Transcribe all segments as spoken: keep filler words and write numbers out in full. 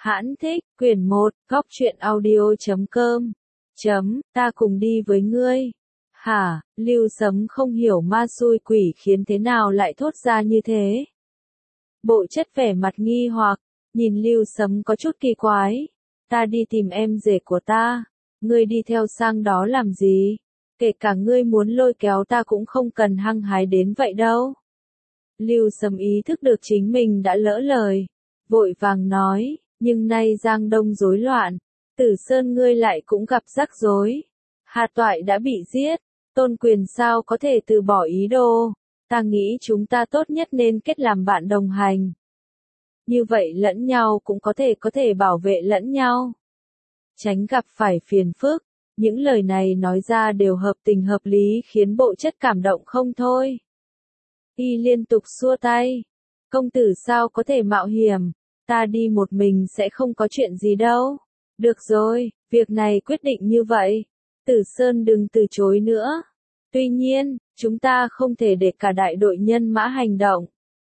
Hãn thích, quyển một, góc truyện audio.com. Chấm, ta cùng đi với ngươi. Hả, Lưu Sấm không hiểu ma xui quỷ khiến thế nào lại thốt ra như thế. Bộ chất vẻ mặt nghi hoặc, nhìn Lưu Sấm có chút kỳ quái. Ta đi tìm em rể của ta, ngươi đi theo sang đó làm gì? Kể cả ngươi muốn lôi kéo ta cũng không cần hăng hái đến vậy đâu. Lưu Sấm ý thức được chính mình đã lỡ lời, vội vàng nói, nhưng nay Giang Đông rối loạn, Tử Sơn ngươi lại cũng gặp rắc rối. Hà Toại đã bị giết, Tôn Quyền sao có thể từ bỏ ý đồ, ta nghĩ chúng ta tốt nhất nên kết làm bạn đồng hành. Như vậy lẫn nhau cũng có thể có thể bảo vệ lẫn nhau. Tránh gặp phải phiền phức, những lời này nói ra đều hợp tình hợp lý khiến bộ chất cảm động không thôi. Y liên tục xua tay, công tử sao có thể mạo hiểm, ta đi một mình sẽ không có chuyện gì đâu. Được rồi, việc này quyết định như vậy, Tử Sơn đừng từ chối nữa. Tuy nhiên, chúng ta không thể để cả đại đội nhân mã hành động.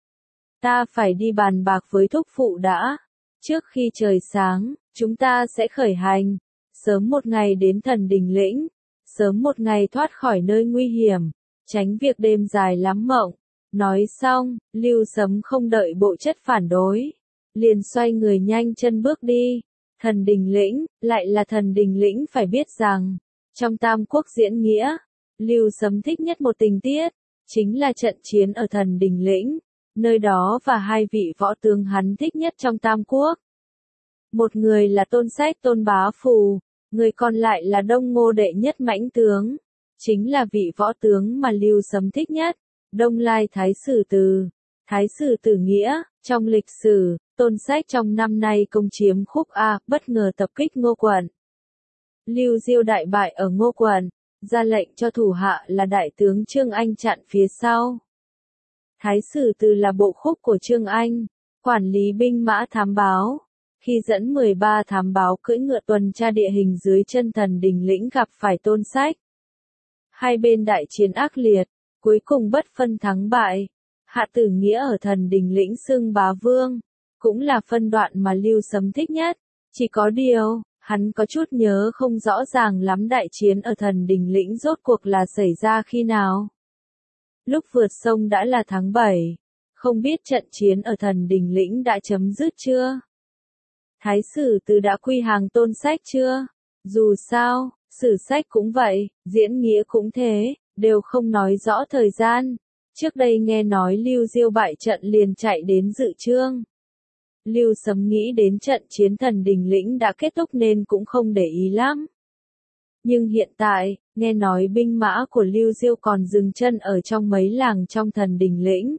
Ta phải đi bàn bạc với thúc phụ đã. Trước khi trời sáng, chúng ta sẽ khởi hành. Sớm một ngày đến Thần Đình Lĩnh. Sớm một ngày thoát khỏi nơi nguy hiểm. Tránh việc đêm dài lắm mộng. Nói xong, Lưu Sấm không đợi bộ chất phản đối. Liền xoay người nhanh chân bước đi. Thần Đình Lĩnh, lại là Thần Đình Lĩnh phải biết rằng, trong Tam Quốc diễn nghĩa, Lưu Sấm thích nhất một tình tiết, chính là trận chiến ở Thần Đình Lĩnh, nơi đó và hai vị võ tướng hắn thích nhất trong Tam Quốc. Một người là Tôn Sách Tôn Bá Phù, người còn lại là Đông Ngô đệ nhất mãnh tướng, chính là vị võ tướng mà Lưu Sấm thích nhất, Đông Lai Thái Sử Từ. Thái Sử Từ nghĩa, trong lịch sử, Tôn Sách trong năm nay công chiếm Khúc A, bất ngờ tập kích Ngô Quận. Lưu Diêu đại bại ở Ngô Quận, ra lệnh cho thủ hạ là đại tướng Trương Anh chặn phía sau. Thái Sử Từ là bộ khúc của Trương Anh, quản lý binh mã thám báo. Khi dẫn mười ba thám báo cưỡi ngựa tuần tra địa hình dưới chân Thần Đình Lĩnh gặp phải Tôn Sách. Hai bên đại chiến ác liệt, cuối cùng bất phân thắng bại. Hạ Tử Nghĩa ở Thần Đình Lĩnh xưng bá vương, cũng là phân đoạn mà Lưu Sấm thích nhất. Chỉ có điều, hắn có chút nhớ không rõ ràng lắm đại chiến ở Thần Đình Lĩnh rốt cuộc là xảy ra khi nào. Lúc vượt sông đã là tháng bảy, không biết trận chiến ở Thần Đình Lĩnh đã chấm dứt chưa? Thái Sử Từ đã quy hàng Tôn Sách chưa? Dù sao, sử sách cũng vậy, diễn nghĩa cũng thế, đều không nói rõ thời gian. Trước đây nghe nói Lưu Diêu bại trận liền chạy đến dự chương. Lưu Sấm nghĩ đến trận chiến Thần Đình Lĩnh đã kết thúc nên cũng không để ý lắm. Nhưng hiện tại, nghe nói binh mã của Lưu Diêu còn dừng chân ở trong mấy làng trong Thần Đình Lĩnh.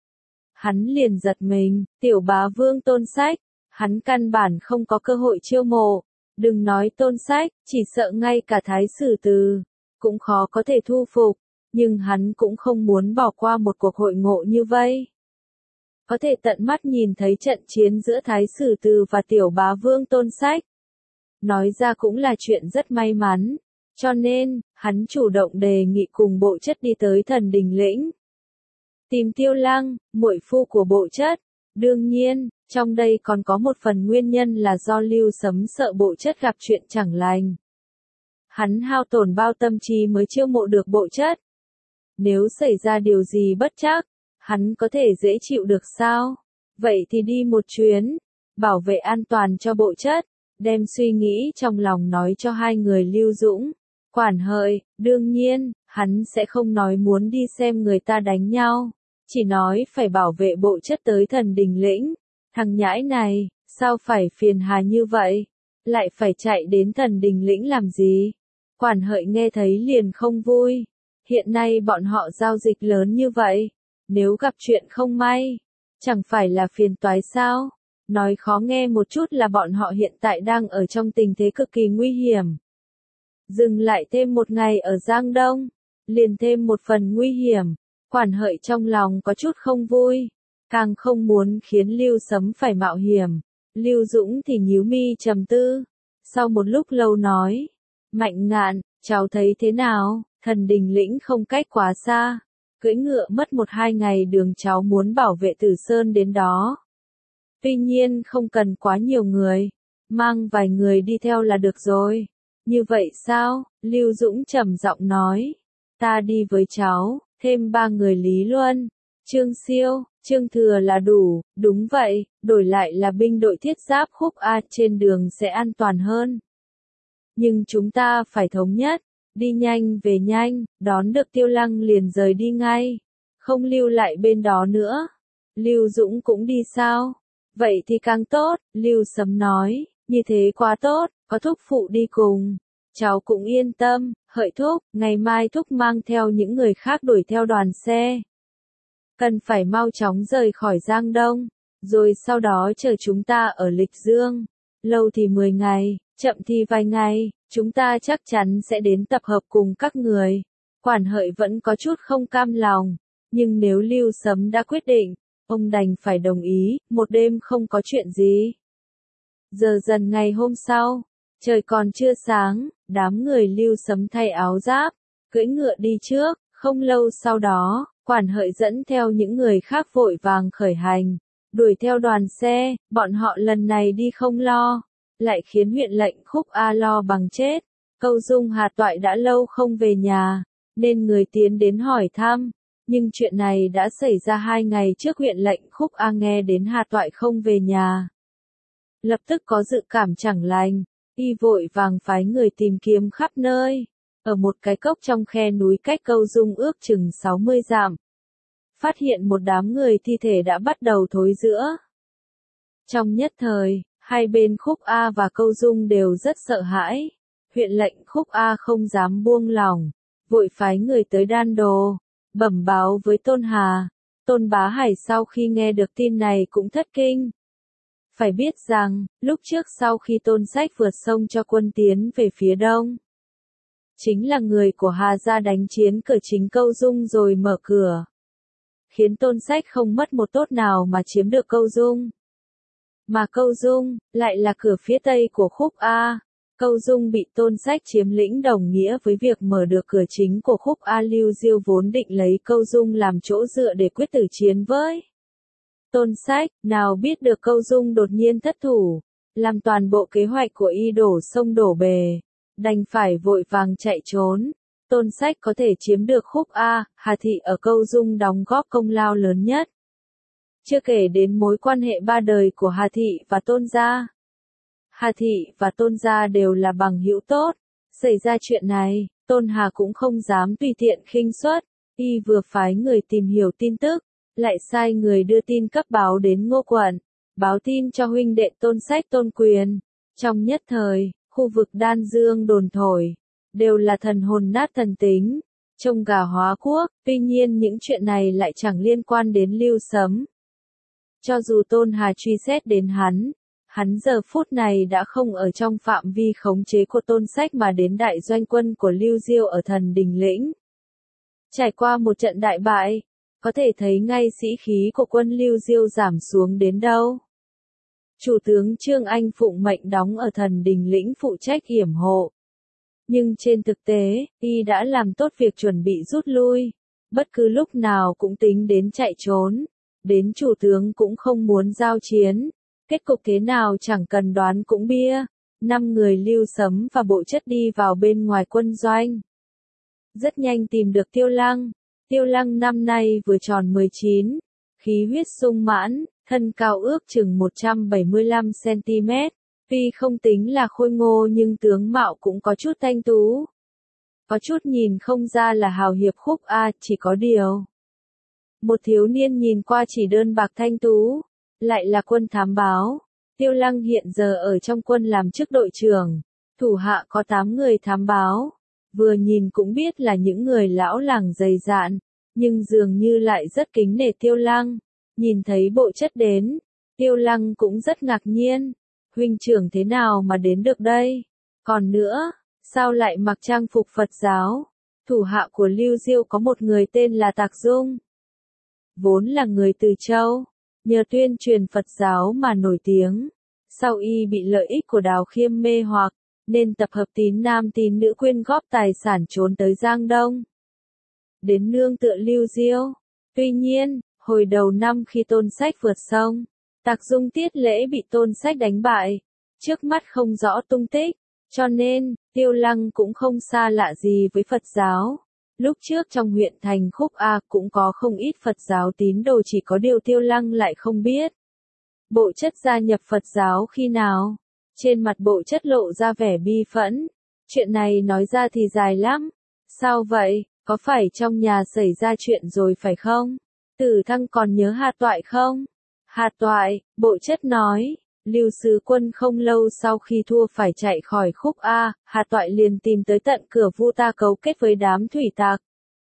Hắn liền giật mình, tiểu bá vương Tôn Sách, hắn căn bản không có cơ hội chiêu mộ. Đừng nói Tôn Sách, chỉ sợ ngay cả Thái Sử Từ, cũng khó có thể thu phục. Nhưng hắn cũng không muốn bỏ qua một cuộc hội ngộ như vây. Có thể tận mắt nhìn thấy trận chiến giữa Thái Sử Từ và tiểu bá vương Tôn Sách. Nói ra cũng là chuyện rất may mắn. Cho nên, hắn chủ động đề nghị cùng bộ chất đi tới Thần Đình Lĩnh. Tìm Tiêu Lăng, muội phu của bộ chất. Đương nhiên, trong đây còn có một phần nguyên nhân là do Lưu Sấm sợ bộ chất gặp chuyện chẳng lành. Hắn hao tổn bao tâm trí mới chiêu mộ được bộ chất. Nếu xảy ra điều gì bất trắc, hắn có thể dễ chịu được sao? Vậy thì đi một chuyến, bảo vệ an toàn cho bộ chất, đem suy nghĩ trong lòng nói cho hai người Lưu Dũng. Quản hợi, đương nhiên, hắn sẽ không nói muốn đi xem người ta đánh nhau, chỉ nói phải bảo vệ bộ chất tới Thần Đình Lĩnh. Thằng nhãi này, sao phải phiền hà như vậy? Lại phải chạy đến Thần Đình Lĩnh làm gì? Quản hợi nghe thấy liền không vui. Hiện nay bọn họ giao dịch lớn như vậy, nếu gặp chuyện không may, chẳng phải là phiền toái sao? Nói khó nghe một chút là bọn họ hiện tại đang ở trong tình thế cực kỳ nguy hiểm. Dừng lại thêm một ngày ở Giang Đông, liền thêm một phần nguy hiểm. Quản hợi trong lòng có chút không vui, càng không muốn khiến Lưu Sấm phải mạo hiểm. Lưu Dũng thì nhíu mi trầm tư, sau một lúc lâu nói, Mạnh Ngạn, cháu thấy thế nào? Thần Đình Lĩnh không cách quá xa, cưỡi ngựa mất một hai ngày đường cháu muốn bảo vệ Tử Sơn đến đó. Tuy nhiên không cần quá nhiều người, mang vài người đi theo là được rồi. Như vậy sao? Lưu Dũng trầm giọng nói. Ta đi với cháu, thêm ba người Lý Luân, Trương Siêu, Trương Thừa là đủ, đúng vậy, đổi lại là binh đội thiết giáp Khúc A trên đường sẽ an toàn hơn. Nhưng chúng ta phải thống nhất, đi nhanh về nhanh, đón được Tiêu Lăng liền rời đi ngay, không lưu lại bên đó nữa. Lưu Dũng cũng đi sao? Vậy thì càng tốt, Lưu Sấm nói, như thế quá tốt, có thúc phụ đi cùng. Cháu cũng yên tâm, Hợi thúc, ngày mai thúc mang theo những người khác đuổi theo đoàn xe. Cần phải mau chóng rời khỏi Giang Đông, rồi sau đó chờ chúng ta ở Lịch Dương. Lâu thì mười ngày, chậm thì vài ngày, chúng ta chắc chắn sẽ đến tập hợp cùng các người. Quản Hợi vẫn có chút không cam lòng, nhưng nếu Lưu Sấm đã quyết định, ông đành phải đồng ý, một đêm không có chuyện gì. Giờ dần ngày hôm sau, trời còn chưa sáng, đám người Lưu Sấm thay áo giáp, cưỡi ngựa đi trước, không lâu sau đó, Quản Hợi dẫn theo những người khác vội vàng khởi hành, đuổi theo đoàn xe, bọn họ lần này đi không lo, lại khiến huyện lệnh Khúc A lo bằng chết. Câu Dung Hà Toại đã lâu không về nhà, nên người tiến đến hỏi thăm, nhưng chuyện này đã xảy ra hai ngày trước huyện lệnh Khúc A nghe đến Hà Toại không về nhà. Lập tức có dự cảm chẳng lành, y vội vàng phái người tìm kiếm khắp nơi. Ở một cái cốc trong khe núi cách Câu Dung ước chừng sáu mươi dặm, phát hiện một đám người thi thể đã bắt đầu thối rữa. Trong nhất thời, hai bên Khúc A và Câu Dung đều rất sợ hãi. Huyện lệnh Khúc A không dám buông lỏng, vội phái người tới Đan Đồ, bẩm báo với Tôn Hà. Tôn Bá Hải sau khi nghe được tin này cũng thất kinh. Phải biết rằng, lúc trước sau khi Tôn Sách vượt sông cho quân tiến về phía đông, chính là người của Hà gia đánh chiến cửa chính Câu Dung rồi mở cửa, khiến Tôn Sách không mất một tốt nào mà chiếm được Câu Dung. Mà Câu Dung, lại là cửa phía tây của Khúc A. Câu Dung bị Tôn Sách chiếm lĩnh đồng nghĩa với việc mở được cửa chính của Khúc A. Lưu Diêu vốn định lấy Câu Dung làm chỗ dựa để quyết tử chiến với Tôn Sách, nào biết được Câu Dung đột nhiên thất thủ, làm toàn bộ kế hoạch của y đổ sông đổ bề, đành phải vội vàng chạy trốn. Tôn Sách có thể chiếm được Khúc A, Hà Thị ở Câu Dung đóng góp công lao lớn nhất. Chưa kể đến mối quan hệ ba đời của Hà Thị và Tôn gia. Hà Thị và Tôn gia đều là bằng hữu tốt. Xảy ra chuyện này, Tôn Hà cũng không dám tùy tiện khinh suất. Y vừa phái người tìm hiểu tin tức, lại sai người đưa tin cấp báo đến Ngô quận, báo tin cho huynh đệ Tôn Sách Tôn Quyền. Trong nhất thời, khu vực Đan Dương đồn thổi, đều là thần hồn nát thần tính, trông gà hóa quốc. Tuy nhiên những chuyện này lại chẳng liên quan đến Lưu Sấm. Cho dù Tôn Hà truy xét đến hắn, hắn giờ phút này đã không ở trong phạm vi khống chế của Tôn Sách mà đến đại doanh quân của Lưu Diêu ở Thần Đình Lĩnh. Trải qua một trận đại bại, có thể thấy ngay sĩ khí của quân Lưu Diêu giảm xuống đến đâu. Chủ tướng Trương Anh phụng mệnh đóng ở Thần Đình Lĩnh phụ trách yểm hộ. Nhưng trên thực tế, y đã làm tốt việc chuẩn bị rút lui, bất cứ lúc nào cũng tính đến chạy trốn. Đến chủ tướng cũng không muốn giao chiến. Kết cục thế nào chẳng cần đoán cũng bia. Năm người Lưu Sấm và Bộ Chất đi vào bên ngoài quân doanh. Rất nhanh tìm được Tiêu Lăng. Tiêu Lăng năm nay vừa tròn mười chín, khí huyết sung mãn, thân cao ước chừng một trăm bảy mươi lăm xăng ti mét. Tuy không tính là khôi ngô nhưng tướng mạo cũng có chút thanh tú. Có chút nhìn không ra là hào hiệp Khúc A, chỉ có điều. Một thiếu niên nhìn qua chỉ đơn bạc thanh tú, lại là quân thám báo. Tiêu Lăng hiện giờ ở trong quân làm chức đội trưởng, thủ hạ có tám người thám báo. Vừa nhìn cũng biết là những người lão làng dày dạn, nhưng dường như lại rất kính nể Tiêu Lăng. Nhìn thấy Bộ Chất đến, Tiêu Lăng cũng rất ngạc nhiên. Huynh trưởng thế nào mà đến được đây? Còn nữa, sao lại mặc trang phục Phật giáo? Thủ hạ của Lưu Diêu có một người tên là Tạc Dung, vốn là người Từ Châu, nhờ tuyên truyền Phật giáo mà nổi tiếng. Sau y bị lợi ích của Đào Khiêm mê hoặc, nên tập hợp tín nam tín nữ quyên góp tài sản trốn tới Giang Đông, đến nương tựa Lưu Diêu. Tuy nhiên, hồi đầu năm khi Tôn Sách vượt sông, Tạc Dung Tiết Lễ bị Tôn Sách đánh bại, trước mắt không rõ tung tích, cho nên, Tiêu Lăng cũng không xa lạ gì với Phật giáo. Lúc trước trong huyện thành Khúc A cũng có không ít Phật giáo tín đồ, chỉ có điều Tiêu Lăng lại không biết. Bộ Chất gia nhập Phật giáo khi nào? Trên mặt Bộ Chất lộ ra vẻ bi phẫn. Chuyện này nói ra thì dài lắm. Sao vậy, có phải trong nhà xảy ra chuyện rồi phải không? Tử Thăng còn nhớ Hà Toại không? Hà Toại, Bộ Chất nói. Lưu Sứ Quân không lâu sau khi thua phải chạy khỏi Khúc A, Hà Toại liền tìm tới tận cửa Vu ta cấu kết với đám thủy tặc.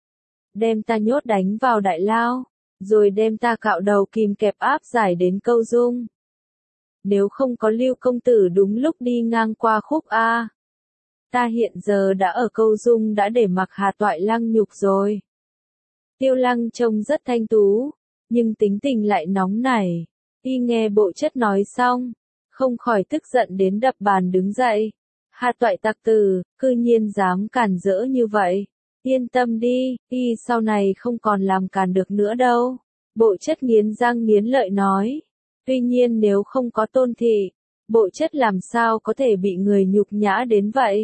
Đem ta nhốt đánh vào đại lao, rồi đem ta cạo đầu kìm kẹp áp giải đến Câu Dung. Nếu không có Lưu công tử đúng lúc đi ngang qua Khúc A, ta hiện giờ đã ở Câu Dung đã để mặc Hà Toại lăng nhục rồi. Tiêu Lăng trông rất thanh tú, nhưng tính tình lại nóng nảy. Y nghe Bộ Chất nói xong, không khỏi tức giận đến đập bàn đứng dậy. Hà Toại tặc tử, cư nhiên dám cản rỡ như vậy. Yên tâm đi, y sau này không còn làm càn được nữa đâu. Bộ Chất nghiến răng nghiến lợi nói. Tuy nhiên nếu không có Tôn thị, Bộ Chất làm sao có thể bị người nhục nhã đến vậy?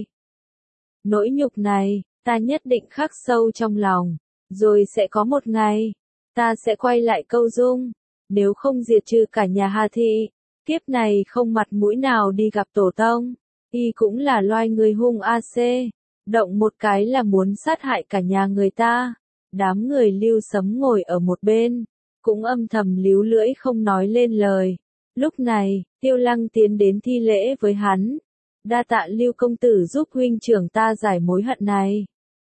Nỗi nhục này, ta nhất định khắc sâu trong lòng. Rồi sẽ có một ngày, ta sẽ quay lại Câu Dung. Nếu không diệt trừ cả nhà Hà thị, kiếp này không mặt mũi nào đi gặp tổ tông. Y cũng là loài người hung a xê, động một cái là muốn sát hại cả nhà người ta. Đám người Lưu Sấm ngồi ở một bên, cũng âm thầm líu lưỡi không nói lên lời. Lúc này, Tiêu Lăng tiến đến thi lễ với hắn. Đa tạ Lưu công tử giúp huynh trưởng ta giải mối hận này.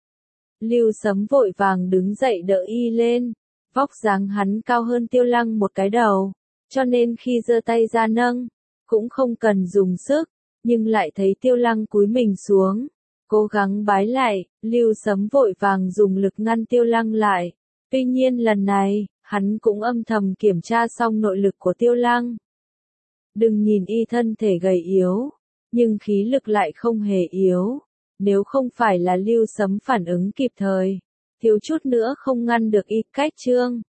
Lưu Sấm vội vàng đứng dậy đỡ y lên. Vóc dáng hắn cao hơn Tiêu Lăng một cái đầu, cho nên khi giơ tay ra nâng, cũng không cần dùng sức, nhưng lại thấy Tiêu Lăng cúi mình xuống, cố gắng bái lại, Lưu Sấm vội vàng dùng lực ngăn Tiêu Lăng lại. Tuy nhiên lần này, hắn cũng âm thầm kiểm tra xong nội lực của Tiêu Lăng. Đừng nhìn y thân thể gầy yếu, nhưng khí lực lại không hề yếu. Nếu không phải là Lưu Sấm phản ứng kịp thời, thiếu chút nữa không ngăn được y cách trương.